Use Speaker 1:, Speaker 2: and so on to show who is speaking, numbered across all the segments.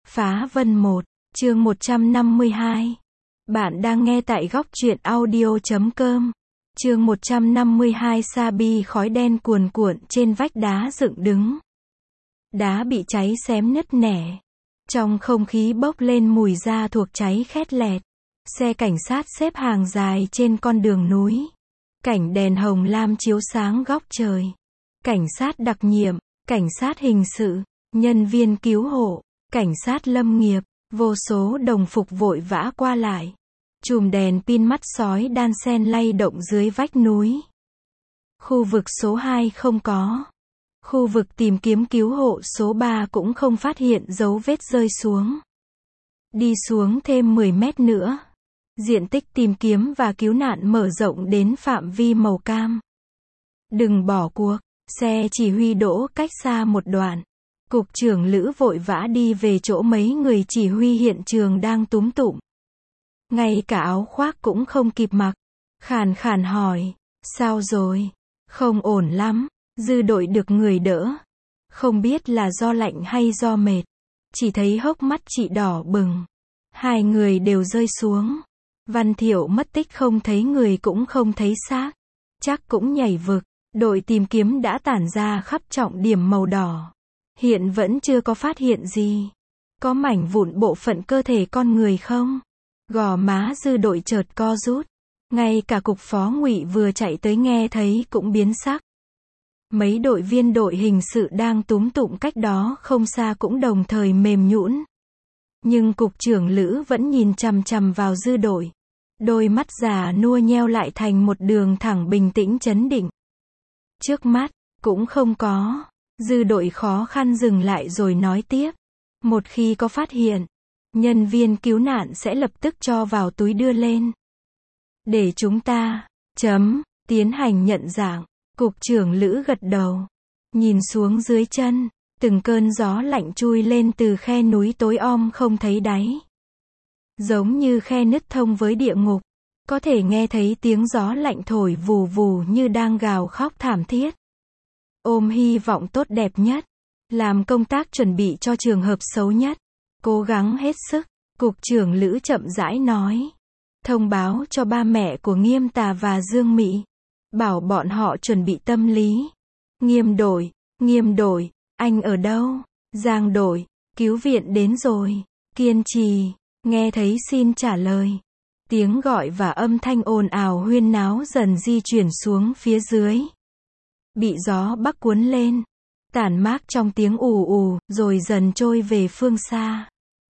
Speaker 1: Phá Vân 1, chương 152. Bạn đang nghe tại góc truyện audio.com. Chương 152. Sabi khói đen cuồn cuộn trên vách đá dựng đứng. Đá bị cháy xém nứt nẻ. Trong không khí bốc lên mùi da thuộc cháy khét lẹt. Xe cảnh sát xếp hàng dài trên con đường núi. Cảnh đèn hồng lam chiếu sáng góc trời. Cảnh sát đặc nhiệm, cảnh sát hình sự, nhân viên cứu hộ, cảnh sát lâm nghiệp, vô số đồng phục vội vã qua lại. Chùm đèn pin mắt sói đan xen lay động dưới vách núi. Khu vực số 2 không có. Khu vực tìm kiếm cứu hộ số 3 cũng không phát hiện dấu vết rơi xuống. Đi xuống thêm 10 mét nữa. Diện tích tìm kiếm và cứu nạn mở rộng đến phạm vi màu cam. Đừng bỏ cuộc, xe chỉ huy đỗ cách xa một đoạn. Cục trưởng Lữ vội vã đi về chỗ mấy người chỉ huy hiện trường đang túm tụm. Ngay cả áo khoác cũng không kịp mặc. Khàn khàn hỏi, sao rồi? Không ổn lắm, dư đội được người đỡ. Không biết là do lạnh hay do mệt. Chỉ thấy hốc mắt chị đỏ bừng. Hai người đều rơi xuống. Văn Thiệu mất tích không thấy người cũng không thấy xác. Chắc cũng nhảy vực. Đội tìm kiếm đã tản ra khắp trọng điểm màu đỏ. Hiện vẫn chưa có phát hiện gì. Có mảnh vụn bộ phận cơ thể con người không? Gò má dư đội chợt co rút. Ngay cả cục phó Ngụy vừa chạy tới nghe thấy cũng biến sắc. Mấy đội viên đội hình sự đang túm tụm cách đó không xa cũng đồng thời mềm nhũn. Nhưng cục trưởng Lữ vẫn nhìn chằm chằm vào dư đội. Đôi mắt già nua nheo lại thành một đường thẳng bình tĩnh trấn định. Trước mắt, cũng không có. Dư đội khó khăn dừng lại rồi nói tiếp. Một khi có phát hiện, nhân viên cứu nạn sẽ lập tức cho vào túi đưa lên. Để chúng ta, tiến hành nhận dạng. Cục trưởng Lữ gật đầu. Nhìn xuống dưới chân, từng cơn gió lạnh chui lên từ khe núi tối om không thấy đáy. Giống như khe nứt thông với địa ngục. Có thể nghe thấy tiếng gió lạnh thổi vù vù như đang gào khóc thảm thiết. Ôm hy vọng tốt đẹp nhất. Làm công tác chuẩn bị cho trường hợp xấu nhất. Cố gắng hết sức. Cục trưởng Lữ chậm rãi nói. Thông báo cho ba mẹ của Nghiêm Tà và Dương Mị. Bảo bọn họ chuẩn bị tâm lý. Nghiêm đội, anh ở đâu? Giang đội, cứu viện đến rồi. Kiên trì, nghe thấy xin trả lời. Tiếng gọi và âm thanh ồn ào huyên náo dần di chuyển xuống phía dưới. Bị gió bắc cuốn lên. Tản mát trong tiếng ù ù, rồi dần trôi về phương xa.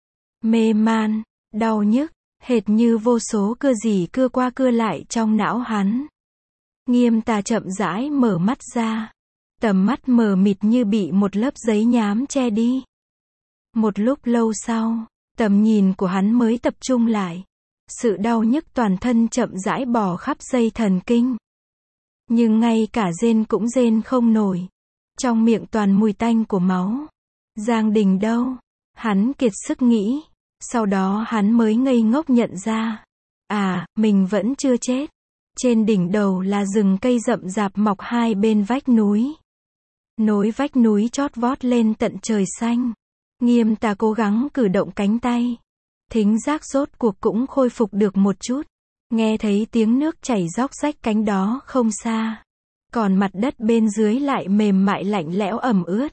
Speaker 1: Mê man, đau nhức, hệt như vô số cưa gì cưa qua cưa lại trong não hắn. Nghiêm Tà chậm rãi mở mắt ra. Tầm mắt mờ mịt như bị một lớp giấy nhám che đi. Một lúc lâu sau, tầm nhìn của hắn mới tập trung lại. Sự đau nhức toàn thân chậm rãi bò khắp dây thần kinh. Nhưng ngay cả rên cũng rên không nổi. Trong miệng toàn mùi tanh của máu. Giang Đình đâu? Hắn kiệt sức nghĩ. Sau đó hắn mới ngây ngốc nhận ra. À, mình vẫn chưa chết. Trên đỉnh đầu là rừng cây rậm rạp mọc hai bên vách núi. Nối vách núi chót vót lên tận trời xanh. Nghiêm Tà cố gắng cử động cánh tay. Thính giác rốt cuộc cũng khôi phục được một chút. Nghe thấy tiếng nước chảy róc rách cánh đó không xa. Còn mặt đất bên dưới lại mềm mại lạnh lẽo ẩm ướt.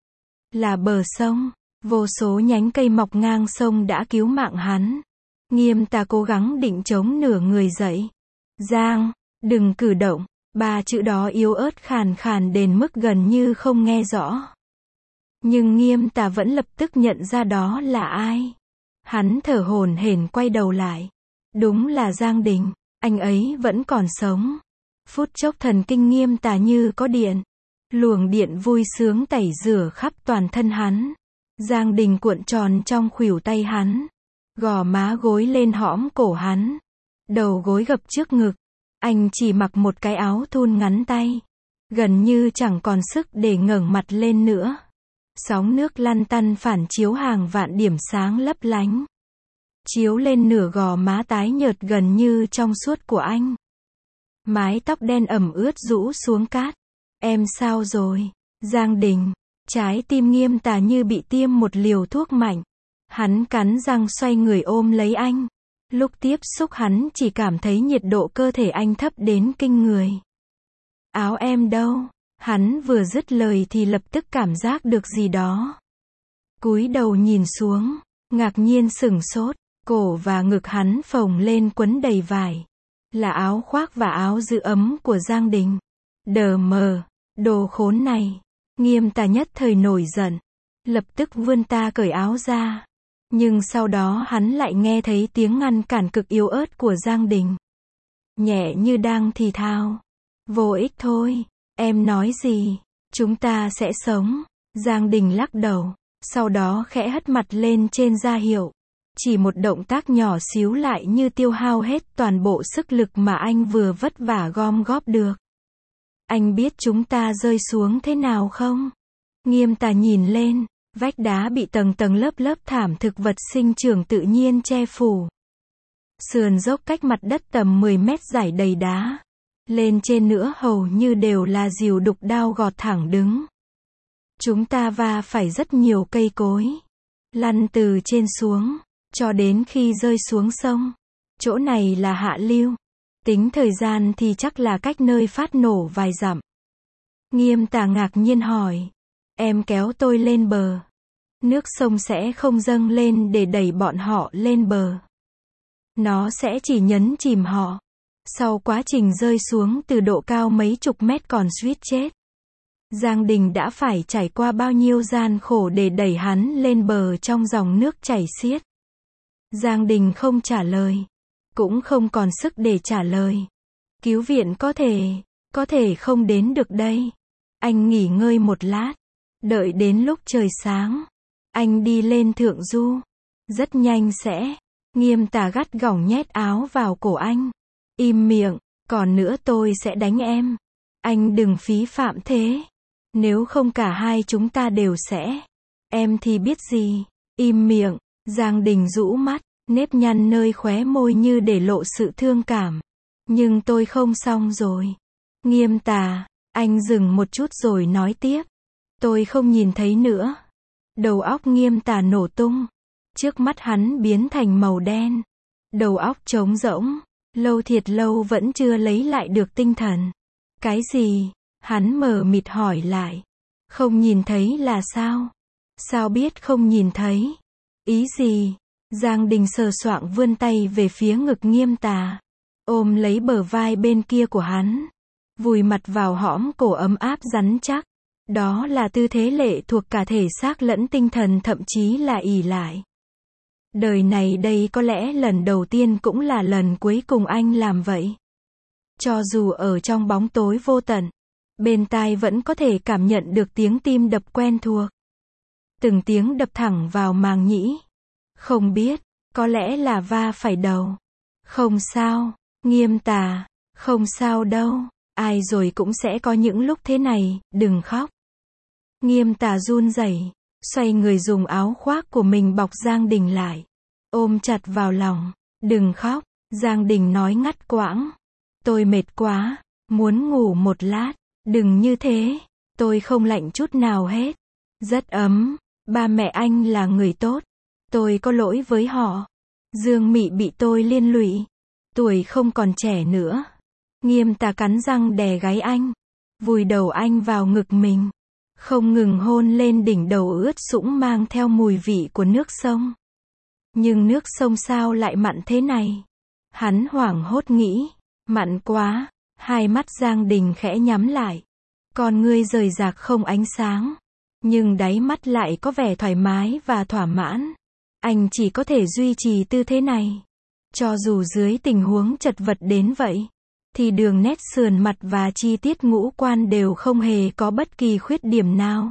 Speaker 1: Là bờ sông. Vô số nhánh cây mọc ngang sông đã cứu mạng hắn. Nghiêm Tà cố gắng định chống nửa người dậy. Giang, đừng cử động. Ba chữ đó yếu ớt khàn khàn đến mức gần như không nghe rõ. Nhưng Nghiêm Tà vẫn lập tức nhận ra đó là ai. Hắn thở hổn hển quay đầu lại. Đúng là Giang Đình, anh ấy vẫn còn sống. Phút chốc thần kinh Nghiêm Tà như có điện. Luồng điện vui sướng tẩy rửa khắp toàn thân hắn. Giang Đình cuộn tròn trong khuỷu tay hắn. Gò má gối lên hõm cổ hắn. Đầu gối gập trước ngực. Anh chỉ mặc một cái áo thun ngắn tay. Gần như chẳng còn sức để ngẩng mặt lên nữa. Sóng nước lăn tăn phản chiếu hàng vạn điểm sáng lấp lánh. Chiếu lên nửa gò má tái nhợt gần như trong suốt của anh. Mái tóc đen ẩm ướt rũ xuống cát. Em sao rồi? Giang Đình. Trái tim Nghiêm Tà như bị tiêm một liều thuốc mạnh. Hắn cắn răng xoay người ôm lấy anh. Lúc tiếp xúc hắn chỉ cảm thấy nhiệt độ cơ thể anh thấp đến kinh người. Áo em đâu? Hắn vừa dứt lời thì lập tức cảm giác được gì đó. Cúi đầu nhìn xuống, ngạc nhiên sửng sốt, cổ và ngực hắn phồng lên quấn đầy vải. Là áo khoác và áo giữ ấm của Giang Đình. Đờ mờ, đồ khốn này. Nghiêm Tà nhất thời nổi giận, lập tức vươn ta cởi áo ra. Nhưng sau đó hắn lại nghe thấy tiếng ngăn cản cực yếu ớt của Giang Đình. Nhẹ như đang thì thào. Vô ích thôi, em nói gì, chúng ta sẽ sống. Giang Đình lắc đầu, sau đó khẽ hất mặt lên trên ra hiệu. Chỉ một động tác nhỏ xíu lại như tiêu hao hết toàn bộ sức lực mà anh vừa vất vả gom góp được. Anh biết chúng ta rơi xuống thế nào không? Nghiêm Tà nhìn lên, vách đá bị tầng tầng lớp lớp thảm thực vật sinh trưởng tự nhiên che phủ. Sườn dốc cách mặt đất tầm 10 mét dải đầy đá. Lên trên nữa hầu như đều là rìu đục đao gọt thẳng đứng. Chúng ta va phải rất nhiều cây cối. Lăn từ trên xuống, cho đến khi rơi xuống sông. Chỗ này là hạ lưu. Tính thời gian thì chắc là cách nơi phát nổ vài dặm. Nghiêm Tà ngạc nhiên hỏi. Em kéo tôi lên bờ. Nước sông sẽ không dâng lên để đẩy bọn họ lên bờ. Nó sẽ chỉ nhấn chìm họ. Sau quá trình rơi xuống từ độ cao mấy chục mét còn suýt chết. Giang Đình đã phải trải qua bao nhiêu gian khổ để đẩy hắn lên bờ trong dòng nước chảy xiết. Giang Đình không trả lời. Cũng không còn sức để trả lời. Cứu viện có thể không đến được đây. Anh nghỉ ngơi một lát. Đợi đến lúc trời sáng. Anh đi lên thượng du. Rất nhanh sẽ. Nghiêm Tà gắt gỏng nhét áo vào cổ anh. Im miệng, còn nữa tôi sẽ đánh em. Anh đừng phí phạm thế. Nếu không cả hai chúng ta đều sẽ. Em thì biết gì. Im miệng. Giang Đình rũ mắt, nếp nhăn nơi khóe môi như để lộ sự thương cảm. Nhưng tôi không xong rồi. Nghiêm Tà, anh dừng một chút rồi nói tiếp. Tôi không nhìn thấy nữa. Đầu óc Nghiêm Tà nổ tung. Trước mắt hắn biến thành màu đen. Đầu óc trống rỗng. Lâu thiệt lâu vẫn chưa lấy lại được tinh thần. Cái gì? Hắn mờ mịt hỏi lại. Không nhìn thấy là sao? Sao biết không nhìn thấy? Ý gì? Giang Đình sờ soạng vươn tay về phía ngực Nghiêm Tà. Ôm lấy bờ vai bên kia của hắn. Vùi mặt vào hõm cổ ấm áp rắn chắc. Đó là tư thế lệ thuộc cả thể xác lẫn tinh thần, thậm chí là ỷ lại. Đời này đây có lẽ lần đầu tiên cũng là lần cuối cùng anh làm vậy. Cho dù ở trong bóng tối vô tận, bên tai vẫn có thể cảm nhận được tiếng tim đập quen thuộc. Từng tiếng đập thẳng vào màng nhĩ. Không biết, có lẽ là va phải đầu. Không sao, Nghiêm Tà, không sao đâu, ai rồi cũng sẽ có những lúc thế này, đừng khóc. Nghiêm Tà run rẩy, xoay người dùng áo khoác của mình bọc Giang Đình lại, ôm chặt vào lòng. Đừng khóc, Giang Đình nói ngắt quãng. Tôi mệt quá, muốn ngủ một lát. Đừng như thế, tôi không lạnh chút nào hết. Rất ấm, ba mẹ anh là người tốt. Tôi có lỗi với họ. Dương Mị bị tôi liên lụy. Tuổi không còn trẻ nữa. Nghiêm Tà cắn răng đè gáy anh. Vùi đầu anh vào ngực mình. Không ngừng hôn lên đỉnh đầu ướt sũng mang theo mùi vị của nước sông. Nhưng nước sông sao lại mặn thế này? Hắn hoảng hốt nghĩ. Mặn quá. Hai mắt Giang Đình khẽ nhắm lại. Con ngươi rời rạc không ánh sáng. Nhưng đáy mắt lại có vẻ thoải mái và thỏa mãn. Anh chỉ có thể duy trì tư thế này. Cho dù dưới tình huống chật vật đến vậy, thì đường nét sườn mặt và chi tiết ngũ quan đều không hề có bất kỳ khuyết điểm nào.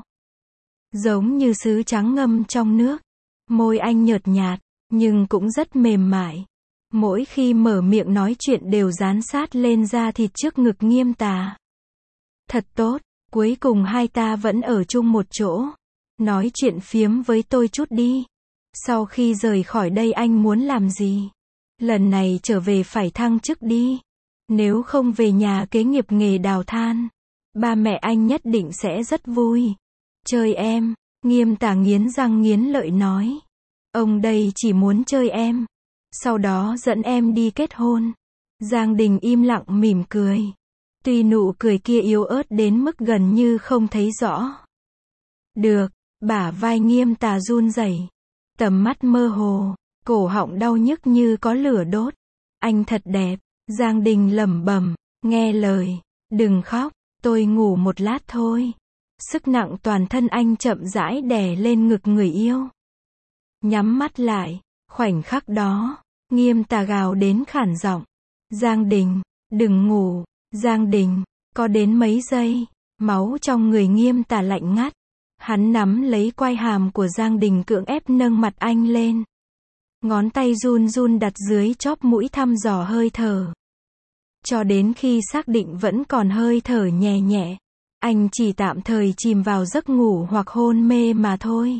Speaker 1: Giống như sứ trắng ngâm trong nước. Môi anh nhợt nhạt, nhưng cũng rất mềm mại. Mỗi khi mở miệng nói chuyện đều dán sát lên da thịt trước ngực Nghiêm Tà. Thật tốt, cuối cùng hai ta vẫn ở chung một chỗ. Nói chuyện phiếm với tôi chút đi. Sau khi rời khỏi đây anh muốn làm gì? Lần này trở về phải thăng chức đi. Nếu không về nhà kế nghiệp nghề đào than. Ba mẹ anh nhất định sẽ rất vui. Chơi em, Nghiêm Tà nghiến răng nghiến lợi nói. Ông đây chỉ muốn chơi em. Sau đó dẫn em đi kết hôn. Giang Đình im lặng mỉm cười. Tuy nụ cười kia yếu ớt đến mức gần như không thấy rõ. Được, bả vai Nghiêm Tà run rẩy, tầm mắt mơ hồ, cổ họng đau nhức như có lửa đốt. Anh thật đẹp, Giang Đình lẩm bẩm, nghe lời, đừng khóc, tôi ngủ một lát thôi. Sức nặng toàn thân anh chậm rãi đè lên ngực người yêu. Nhắm mắt lại, khoảnh khắc đó, Nghiêm Tà gào đến khản giọng. Giang Đình, đừng ngủ, Giang Đình, có đến mấy giây, máu trong người Nghiêm Tà lạnh ngắt. Hắn nắm lấy quai hàm của Giang Đình cưỡng ép nâng mặt anh lên. Ngón tay run run đặt dưới chóp mũi thăm dò hơi thở. Cho đến khi xác định vẫn còn hơi thở nhẹ nhẹ, anh chỉ tạm thời chìm vào giấc ngủ hoặc hôn mê mà thôi.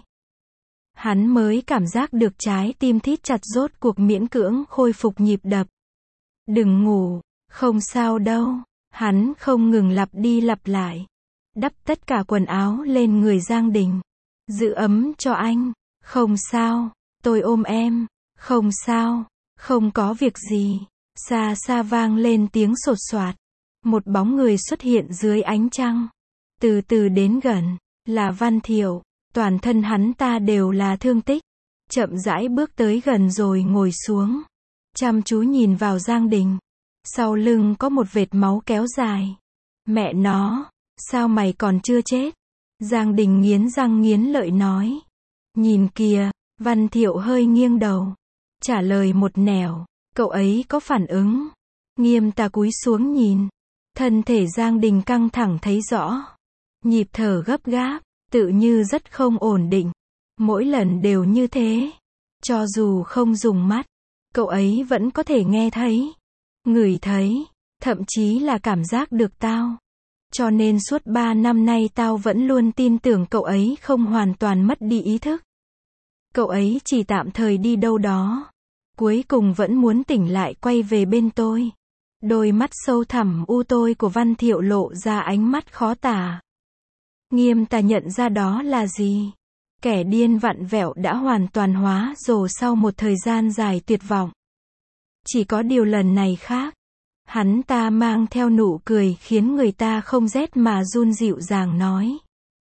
Speaker 1: Hắn mới cảm giác được trái tim thít chặt rốt cuộc miễn cưỡng khôi phục nhịp đập. Đừng ngủ, không sao đâu. Hắn không ngừng lặp đi lặp lại. Đắp tất cả quần áo lên người Giang Đình. Giữ ấm cho anh. Không sao, tôi ôm em. Không sao, không có việc gì. Xa xa vang lên tiếng sột soạt. Một bóng người xuất hiện dưới ánh trăng. Từ từ đến gần, là Văn Thiệu. Toàn thân hắn ta đều là thương tích. Chậm rãi bước tới gần rồi ngồi xuống. Chăm chú nhìn vào Giang Đình. Sau lưng có một vệt máu kéo dài. Mẹ nó, sao mày còn chưa chết? Giang Đình nghiến răng nghiến lợi nói. Nhìn kìa, Văn Thiệu hơi nghiêng đầu. Trả lời một nẻo, cậu ấy có phản ứng. Nghiêm Tà cúi xuống nhìn. Thân thể Giang Đình căng thẳng thấy rõ. Nhịp thở gấp gáp, tự như rất không ổn định. Mỗi lần đều như thế. Cho dù không dùng mắt, cậu ấy vẫn có thể nghe thấy, ngửi thấy, thậm chí là cảm giác được tao. Cho nên suốt 3 năm nay tao vẫn luôn tin tưởng cậu ấy không hoàn toàn mất đi ý thức. Cậu ấy chỉ tạm thời đi đâu đó. Cuối cùng vẫn muốn tỉnh lại quay về bên tôi. Đôi mắt sâu thẳm u tối của Văn Thiệu lộ ra ánh mắt khó tả. Nghiêm Tà nhận ra đó là gì? Kẻ điên vặn vẹo đã hoàn toàn hóa rồ sau một thời gian dài tuyệt vọng. Chỉ có điều lần này khác. Hắn ta mang theo nụ cười khiến người ta không rét mà run, dịu dàng nói.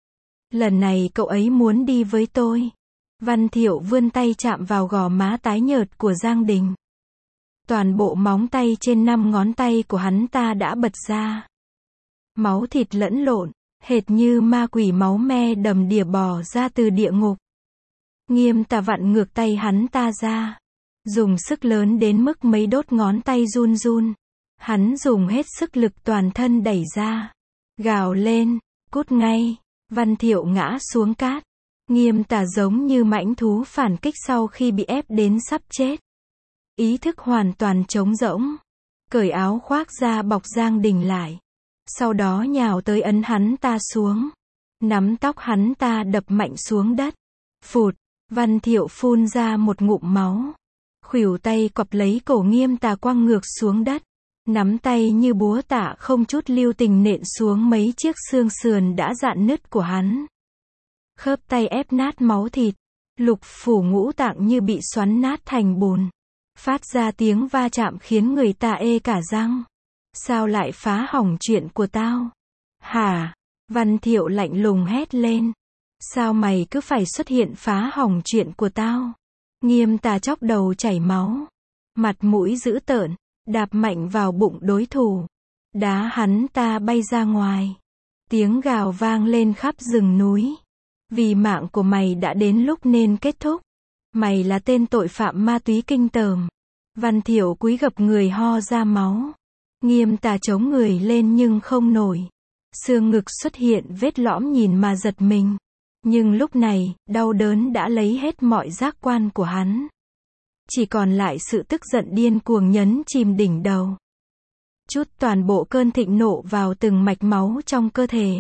Speaker 1: Lần này cậu ấy muốn đi với tôi. Văn Thiệu vươn tay chạm vào gò má tái nhợt của Giang Đình. Toàn bộ móng tay trên 5 ngón tay của hắn ta đã bật ra. Máu thịt lẫn lộn, hệt như ma quỷ máu me đầm đìa bò ra từ địa ngục. Nghiêm Tà vặn ngược tay hắn ta ra. Dùng sức lớn đến mức mấy đốt ngón tay run run. Hắn dùng hết sức lực toàn thân đẩy ra. Gào lên, cút ngay. Văn Thiệu ngã xuống cát. Nghiêm Tà giống như mãnh thú phản kích sau khi bị ép đến sắp chết. Ý thức hoàn toàn trống rỗng. Cởi áo khoác ra bọc Giang Đình lại. Sau đó nhào tới ấn hắn ta xuống. Nắm tóc hắn ta đập mạnh xuống đất. Phụt, Văn Thiệu phun ra một ngụm máu. Khuỷu tay cọp lấy cổ Nghiêm Tà quăng ngược xuống đất. Nắm tay như búa tạ không chút lưu tình nện xuống mấy chiếc xương sườn đã rạn nứt của hắn. Khớp tay ép nát máu thịt. Lục phủ ngũ tạng như bị xoắn nát thành bùn. Phát ra tiếng va chạm khiến người ta ê cả răng. Sao lại phá hỏng chuyện của tao? Hả? Văn Thiệu lạnh lùng hét lên. Sao mày cứ phải xuất hiện phá hỏng chuyện của tao? Nghiêm Tà chóc đầu chảy máu. Mặt mũi dữ tợn, đạp mạnh vào bụng đối thủ. Đá hắn ta bay ra ngoài. Tiếng gào vang lên khắp rừng núi. Vì mạng của mày đã đến lúc nên kết thúc. Mày là tên tội phạm ma túy kinh tởm. Văn Thiệu cúi gập người ho ra máu. Nghiêm Tà chống người lên nhưng không nổi. Xương ngực xuất hiện vết lõm nhìn mà giật mình. Nhưng lúc này, đau đớn đã lấy hết mọi giác quan của hắn. Chỉ còn lại sự tức giận điên cuồng nhấn chìm đỉnh đầu. Chút toàn bộ cơn thịnh nộ vào từng mạch máu trong cơ thể.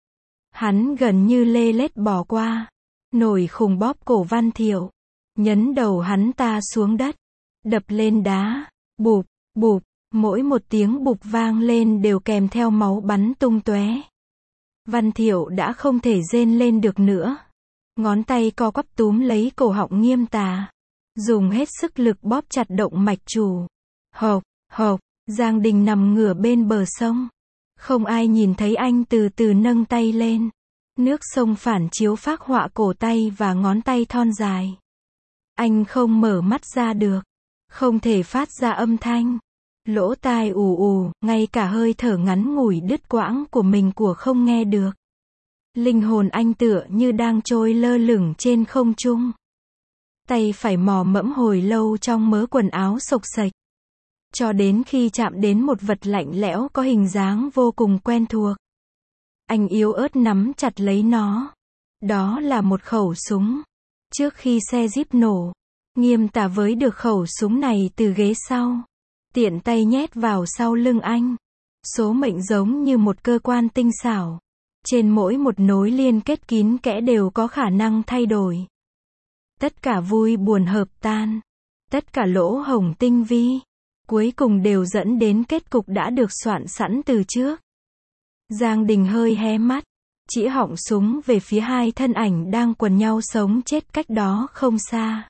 Speaker 1: Hắn gần như lê lết bỏ qua. Nổi khùng bóp cổ Văn Thiệu. Nhấn đầu hắn ta xuống đất. Đập lên đá. Bụp, bụp. Mỗi một tiếng bụp vang lên đều kèm theo máu bắn tung tóe. Văn Thiệu đã không thể rên lên được nữa. Ngón tay co quắp túm lấy cổ họng Nghiêm Tà, dùng hết sức lực bóp chặt động mạch chủ. Hộc, hộc, Giang Đình nằm ngửa bên bờ sông. Không ai nhìn thấy anh từ từ nâng tay lên. Nước sông phản chiếu phác họa cổ tay và ngón tay thon dài. Anh không mở mắt ra được, không thể phát ra âm thanh. Lỗ tai ù ù, ngay cả hơi thở ngắn ngủi đứt quãng của mình không nghe được. Linh hồn anh tựa như đang trôi lơ lửng trên không trung. Tay phải mò mẫm hồi lâu trong mớ quần áo xộc xệch, cho đến khi chạm đến một vật lạnh lẽo có hình dáng vô cùng quen thuộc. Anh yếu ớt nắm chặt lấy nó. Đó là một khẩu súng. Trước khi xe Jeep nổ, Nghiêm Tà với được khẩu súng này từ ghế sau, tiện tay nhét vào sau lưng anh. Số mệnh giống như một cơ quan tinh xảo. Trên mỗi một nối liên kết kín kẽ đều có khả năng thay đổi. Tất cả vui buồn hợp tan. Tất cả lỗ hổng tinh vi. Cuối cùng đều dẫn đến kết cục đã được soạn sẵn từ trước. Giang Đình hơi hé mắt, chĩa họng súng về phía hai thân ảnh đang quần nhau sống chết cách đó không xa.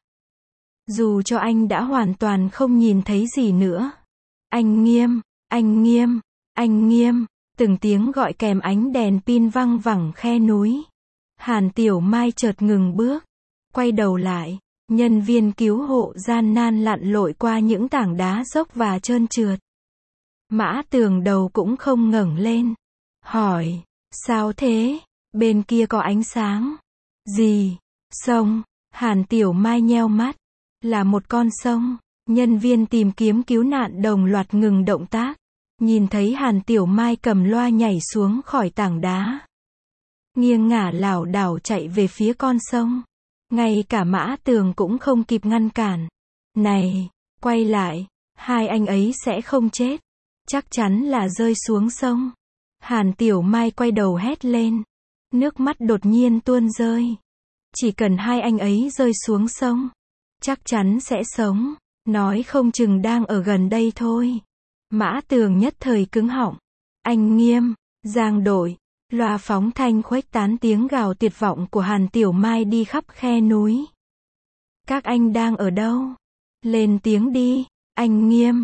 Speaker 1: Dù cho anh đã hoàn toàn không nhìn thấy gì nữa. Anh Nghiêm, anh Nghiêm, anh Nghiêm, từng tiếng gọi kèm ánh đèn pin văng vẳng khe núi. Hàn Tiểu Mai chợt ngừng bước, quay đầu lại. Nhân viên cứu hộ gian nan lặn lội qua những tảng đá dốc và trơn trượt. Mã Tường đầu cũng không ngẩng lên. Hỏi, sao thế? Bên kia có ánh sáng. Gì? Sông. Hàn Tiểu Mai nheo mắt. Là một con sông. Nhân viên tìm kiếm cứu nạn đồng loạt ngừng động tác. Nhìn thấy Hàn Tiểu Mai cầm loa nhảy xuống khỏi tảng đá. Nghiêng ngả lảo đảo chạy về phía con sông. Ngay cả Mã Tường cũng không kịp ngăn cản. Này, quay lại, hai anh ấy sẽ không chết. Chắc chắn là rơi xuống sông. Hàn Tiểu Mai quay đầu hét lên. Nước mắt đột nhiên tuôn rơi. Chỉ cần hai anh ấy rơi xuống sông, chắc chắn sẽ sống. Nói không chừng đang ở gần đây thôi. Mã Tường nhất thời cứng họng. Anh Nghiêm, Giang Đội. Loa phóng thanh khuếch tán tiếng gào tuyệt vọng của Hàn Tiểu Mai đi khắp khe núi. Các anh đang ở đâu? Lên tiếng đi, anh Nghiêm,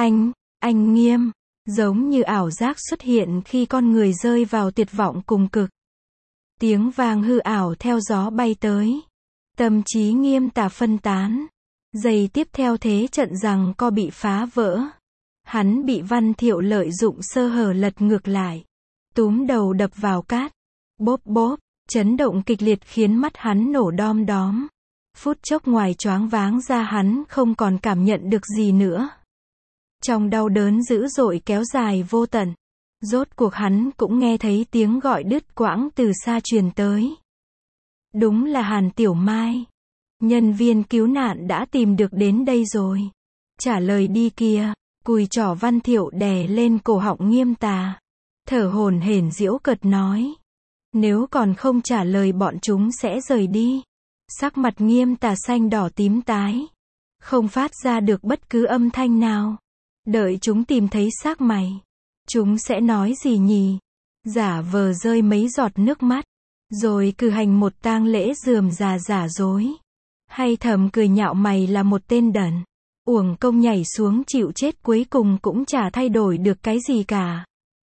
Speaker 1: anh Nghiêm. Giống như ảo giác xuất hiện khi con người rơi vào tuyệt vọng cùng cực. Tiếng vang hư ảo theo gió bay tới. Tâm trí Nghiêm Tà phân tán. Giây tiếp theo thế trận giằng co bị phá vỡ. Hắn bị Văn Thiệu lợi dụng sơ hở lật ngược lại. Túm đầu đập vào cát. Bốp bốp, chấn động kịch liệt khiến mắt hắn nổ đom đóm. Phút chốc ngoài choáng váng ra hắn không còn cảm nhận được gì nữa. Trong đau đớn dữ dội kéo dài vô tận. Rốt cuộc hắn cũng nghe thấy tiếng gọi đứt quãng từ xa truyền tới. Đúng là Hàn Tiểu Mai. Nhân viên cứu nạn đã tìm được đến đây rồi. Trả lời đi kia. Cùi trỏ Văn Thiệu đè lên cổ họng Nghiêm Tà. Thở hổn hển giễu cợt nói. Nếu còn không trả lời bọn chúng sẽ rời đi. Sắc mặt Nghiêm Tà xanh đỏ tím tái. Không phát ra được bất cứ âm thanh nào. Đợi chúng tìm thấy xác mày. Chúng sẽ nói gì nhỉ? Giả vờ rơi mấy giọt nước mắt. Rồi cử hành một tang lễ rườm rà giả dối. Hay thầm cười nhạo mày là một tên đần. Uổng công nhảy xuống chịu chết cuối cùng cũng chả thay đổi được cái gì cả.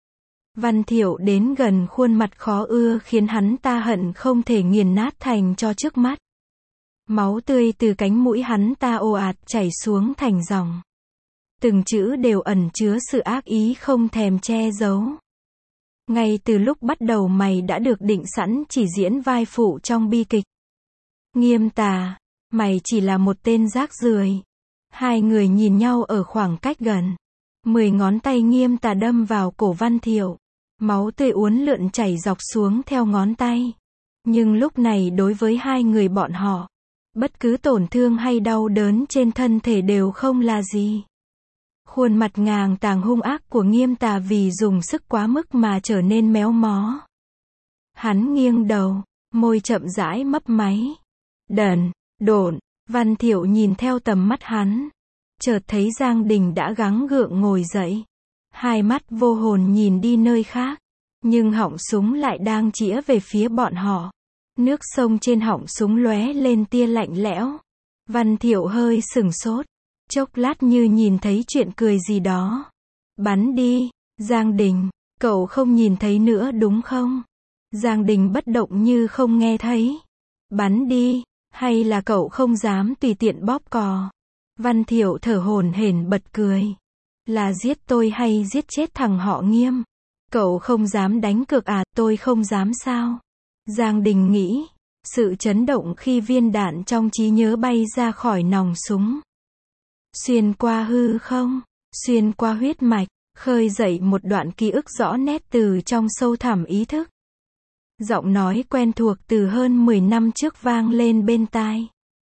Speaker 1: Văn Thiệu đến gần khuôn mặt khó ưa khiến hắn ta hận không thể nghiền nát thành cho trước mắt. Máu tươi từ cánh mũi hắn ta ồ ạt chảy xuống thành dòng. Từng chữ đều ẩn chứa sự ác ý không thèm che giấu. Ngay từ lúc bắt đầu mày đã được định sẵn chỉ diễn vai phụ trong bi kịch. Nghiêm Tà, mày chỉ là một tên rác rưởi. Hai người nhìn nhau ở khoảng cách gần. 10 ngón tay Nghiêm Tà đâm vào cổ Văn Thiệu. Máu tươi uốn lượn chảy dọc xuống theo ngón tay. Nhưng lúc này đối với hai người bọn họ, bất cứ tổn thương hay đau đớn trên thân thể đều không là gì. Khuôn mặt ngàng tàng hung ác của Nghiêm Tà vì dùng sức quá mức mà trở nên méo mó. Hắn nghiêng đầu, môi chậm rãi mấp máy. Đần, độn, Văn Thiệu nhìn theo tầm mắt hắn. Chợt thấy Giang Đình đã gắng gượng ngồi dậy. Hai mắt vô hồn nhìn đi nơi khác. Nhưng họng súng lại đang chĩa về phía bọn họ. Nước sông trên họng súng lóe lên tia lạnh lẽo. Văn Thiệu hơi sửng sốt. Chốc lát như nhìn thấy chuyện cười gì đó. Bắn đi, Giang Đình, cậu không nhìn thấy nữa đúng không? Giang Đình bất động như không nghe thấy. Bắn đi, hay là cậu không dám tùy tiện bóp cò? Văn Thiệu thở hổn hển bật cười. Là giết tôi hay giết chết thằng họ Nghiêm? Cậu không dám đánh cược à? Tôi không dám sao? Giang Đình nghĩ. Sự chấn động khi viên đạn trong trí nhớ bay ra khỏi nòng súng. Xuyên qua hư không, xuyên qua huyết mạch, khơi dậy một đoạn ký ức rõ nét từ trong sâu thẳm ý thức. Giọng nói quen thuộc từ hơn 10 năm trước vang lên bên tai.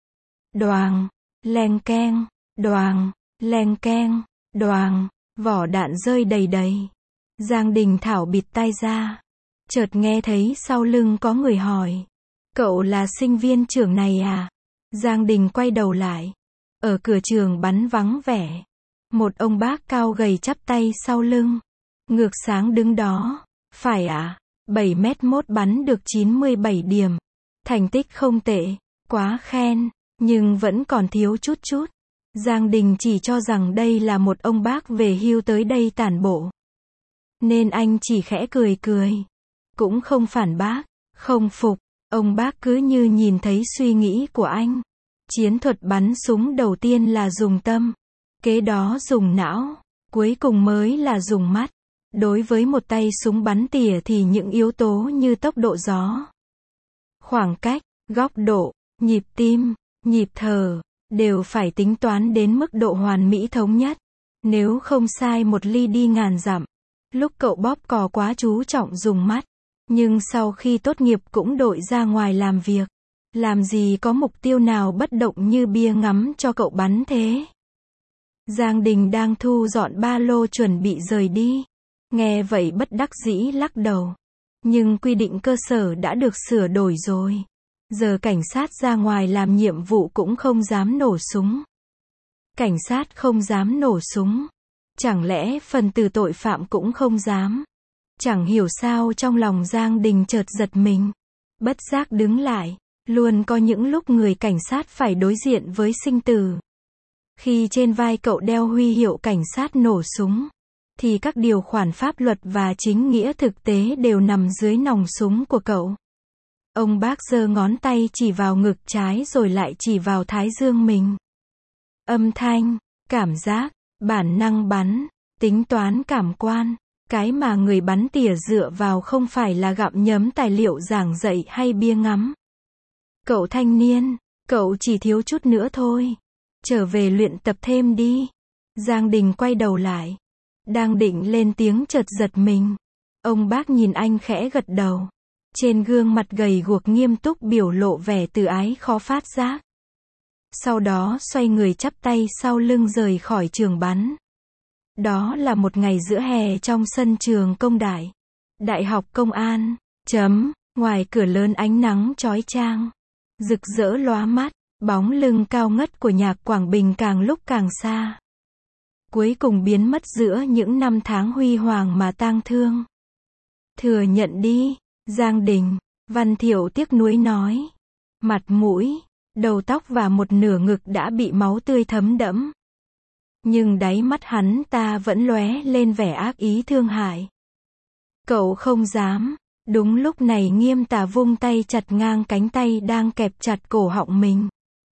Speaker 1: Đoàng, leng keng, đoàng, leng keng, đoàng, vỏ đạn rơi đầy đầy. Giang Đình thảo bịt tai ra. Chợt nghe thấy sau lưng có người hỏi. Cậu là sinh viên trường này à? Giang Đình quay đầu lại. Ở cửa trường bắn vắng vẻ. Một ông bác cao gầy chắp tay sau lưng. Ngược sáng đứng đó. Phải ạ. 7m1 bắn được 97 điểm. Thành tích không tệ. Quá khen. Nhưng vẫn còn thiếu chút chút. Giang Đình chỉ cho rằng đây là một ông bác về hưu tới đây tản bộ. Nên anh chỉ khẽ cười cười. Cũng không phản bác. Không phục. Ông bác cứ như nhìn thấy suy nghĩ của anh. Chiến thuật bắn súng đầu tiên là dùng tâm. Kế đó dùng não. Cuối cùng mới là dùng mắt. Đối với một tay súng bắn tỉa thì những yếu tố như tốc độ gió, khoảng cách, góc độ, nhịp tim, nhịp thở, đều phải tính toán đến mức độ hoàn mỹ thống nhất. Nếu không sai một ly đi ngàn dặm. Lúc cậu bóp cò quá chú trọng dùng mắt. Nhưng sau khi tốt nghiệp cũng đội ra ngoài làm việc. Làm gì có mục tiêu nào bất động như bia ngắm cho cậu bắn thế? Giang Đình đang thu dọn ba lô chuẩn bị rời đi. Nghe vậy bất đắc dĩ lắc đầu. Nhưng quy định cơ sở đã được sửa đổi rồi. Giờ cảnh sát ra ngoài làm nhiệm vụ cũng không dám nổ súng. Cảnh sát không dám nổ súng. Chẳng lẽ phần tử tội phạm cũng không dám? Chẳng hiểu sao trong lòng Giang Đình chợt giật mình. Bất giác đứng lại. Luôn có những lúc người cảnh sát phải đối diện với sinh tử. Khi trên vai cậu đeo huy hiệu cảnh sát nổ súng, thì các điều khoản pháp luật và chính nghĩa thực tế đều nằm dưới nòng súng của cậu. Ông bác giơ ngón tay chỉ vào ngực trái rồi lại chỉ vào thái dương mình. Âm thanh, cảm giác, bản năng bắn, tính toán cảm quan. Cái mà người bắn tỉa dựa vào không phải là gặm nhấm tài liệu giảng dạy hay bia ngắm. Cậu thanh niên, cậu chỉ thiếu chút nữa thôi. Trở về luyện tập thêm đi. Giang Đình quay đầu lại. Đang định lên tiếng chợt giật mình. Ông bác nhìn anh khẽ gật đầu. Trên gương mặt gầy guộc nghiêm túc biểu lộ vẻ từ ái khó phát giác. Sau đó xoay người chắp tay sau lưng rời khỏi trường bắn. Đó là một ngày giữa hè trong sân trường Công Đại. Đại học Công an. Ngoài cửa lớn ánh nắng chói chang. Rực rỡ lóa mắt. Bóng lưng cao ngất của nhạc Quảng Bình càng lúc càng xa. Cuối cùng biến mất giữa những năm tháng huy hoàng mà tang thương. Thừa nhận đi, Giang Đình, Văn Thiệu tiếc nuối nói. Mặt mũi, đầu tóc và một nửa ngực đã bị máu tươi thấm đẫm. Nhưng đáy mắt hắn ta vẫn lóe lên vẻ ác ý thương hại. Cậu không dám. Đúng lúc này Nghiêm Tà vung tay chặt ngang cánh tay đang kẹp chặt cổ họng mình.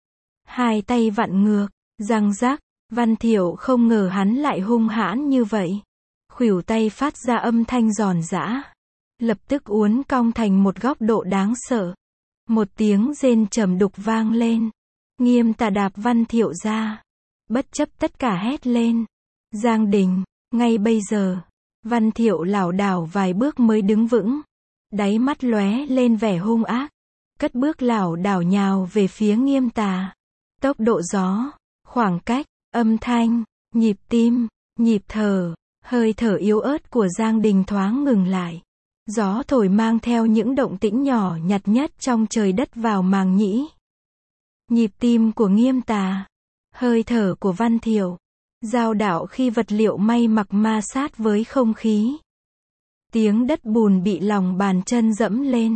Speaker 1: Hai tay vặn ngược, răng rắc. Văn Thiệu không ngờ hắn lại hung hãn như vậy. Khuỷu tay phát ra âm thanh giòn giã. Lập tức uốn cong thành một góc độ đáng sợ. Một tiếng rên trầm đục vang lên. Nghiêm Tà đạp Văn Thiệu ra. Bất chấp tất cả hét lên. Giang Đình, ngay bây giờ. Văn Thiệu lảo đảo vài bước mới đứng vững. Đáy mắt lóe lên vẻ hung ác. Cất bước lảo đảo nhào về phía Nghiêm Tà. Tốc độ gió, khoảng cách, âm thanh, nhịp tim, nhịp thở, hơi thở yếu ớt của Giang Đình thoáng ngừng lại. Gió thổi mang theo những động tĩnh nhỏ nhặt nhất trong trời đất vào màng nhĩ. Nhịp tim của Nghiêm Tà, hơi thở của Văn Thiệu, dao đạo khi vật liệu may mặc ma sát với không khí. Tiếng đất bùn bị lòng bàn chân dẫm lên.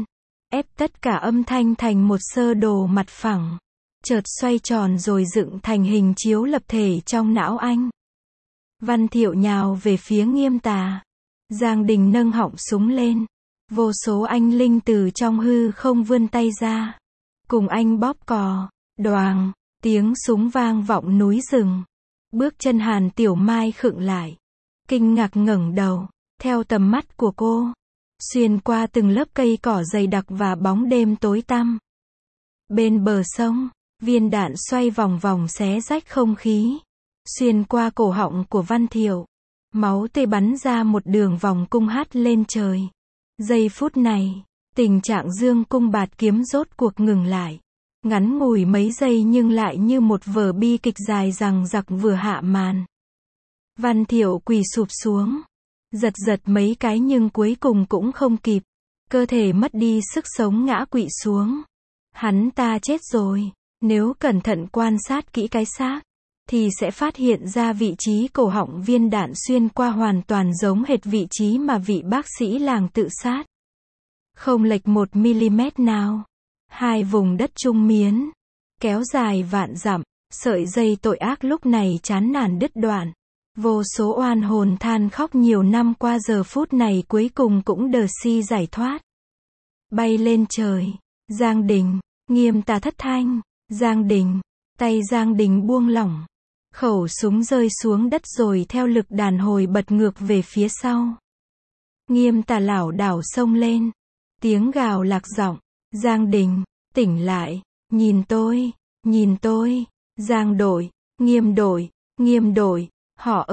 Speaker 1: ép tất cả âm thanh thành một sơ đồ mặt phẳng, chợt xoay tròn rồi dựng thành hình chiếu lập thể trong não anh. Văn Thiệu nhào về phía Nghiêm Tà. Giang Đình nâng họng súng lên. Vô số anh linh từ trong hư không vươn tay ra. Cùng anh bóp cò. Đoàng, tiếng súng vang vọng núi rừng. Bước chân Hàn Tiểu Mai khựng lại. Kinh ngạc ngẩng đầu, theo tầm mắt của cô. Xuyên qua từng lớp cây cỏ dày đặc và bóng đêm tối tăm. Bên bờ sông, viên đạn xoay vòng vòng xé rách không khí. Xuyên qua cổ họng của Văn Thiệu. Máu tươi bắn ra một đường vòng cung hắt lên trời. Giây phút này, tình trạng dương cung bạt kiếm rốt cuộc ngừng lại. Ngắn ngủi mấy giây nhưng lại như một vở bi kịch dài dằng dặc vừa hạ màn. Văn Thiệu quỳ sụp xuống. Giật giật mấy cái nhưng cuối cùng cũng không kịp. Cơ thể mất đi sức sống ngã quỵ xuống. Hắn ta chết rồi. Nếu cẩn thận quan sát kỹ cái xác, thì sẽ phát hiện ra vị trí cổ họng viên đạn xuyên qua hoàn toàn giống hệt vị trí mà vị bác sĩ làng tự sát. Không lệch 1 mm nào. Hai vùng đất trung miến, kéo dài vạn dặm, sợi dây tội ác lúc này chán nản đứt đoạn. Vô số oan hồn than khóc nhiều năm qua giờ phút này cuối cùng cũng đờ si giải thoát. Bay lên trời, Giang Đình, Nghiêm Tà thất thanh, Giang Đình, tay Giang Đình buông lỏng. Khẩu súng rơi xuống đất rồi theo lực đàn hồi bật ngược về phía sau. Nghiêm Tà lảo đảo xông lên. Tiếng gào lạc giọng. Giang Đình, tỉnh lại, nhìn tôi, Giang đội, Nghiêm đội, họ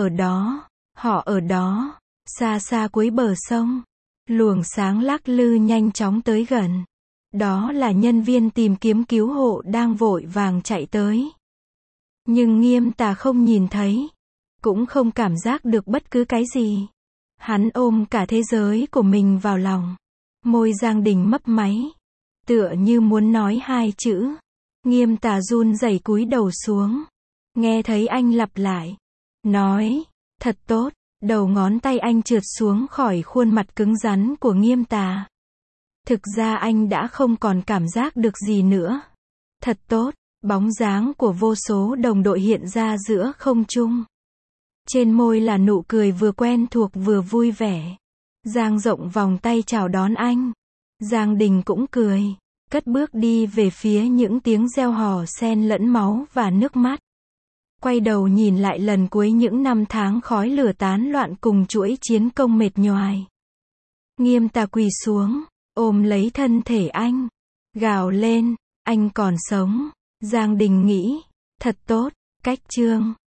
Speaker 1: ở đó, xa xa cuối bờ sông. Luồng sáng lắc lư nhanh chóng tới gần. Đó là nhân viên tìm kiếm cứu hộ đang vội vàng chạy tới. Nhưng Nghiêm Tà không nhìn thấy, cũng không cảm giác được bất cứ cái gì. Hắn ôm cả thế giới của mình vào lòng. Môi Giang Đình mấp máy, tựa như muốn nói hai chữ. Nghiêm Tà run rẩy cúi đầu xuống. Nghe thấy anh lặp lại. Nói, thật tốt. Đầu ngón tay anh trượt xuống khỏi khuôn mặt cứng rắn của Nghiêm Tà. Thực ra anh đã không còn cảm giác được gì nữa. Thật tốt. Bóng dáng của vô số đồng đội hiện ra giữa không trung. Trên môi là nụ cười vừa quen thuộc vừa vui vẻ. Giang rộng vòng tay chào đón anh. Giang Đình cũng cười, cất bước đi về phía những tiếng reo hò xen lẫn máu và nước mắt. Quay đầu nhìn lại lần cuối những năm tháng khói lửa tán loạn cùng chuỗi chiến công mệt nhoài. Nghiêm Tà quỳ xuống, ôm lấy thân thể anh, gào lên, anh còn sống. Giang Đình nghĩ, thật tốt, cách chương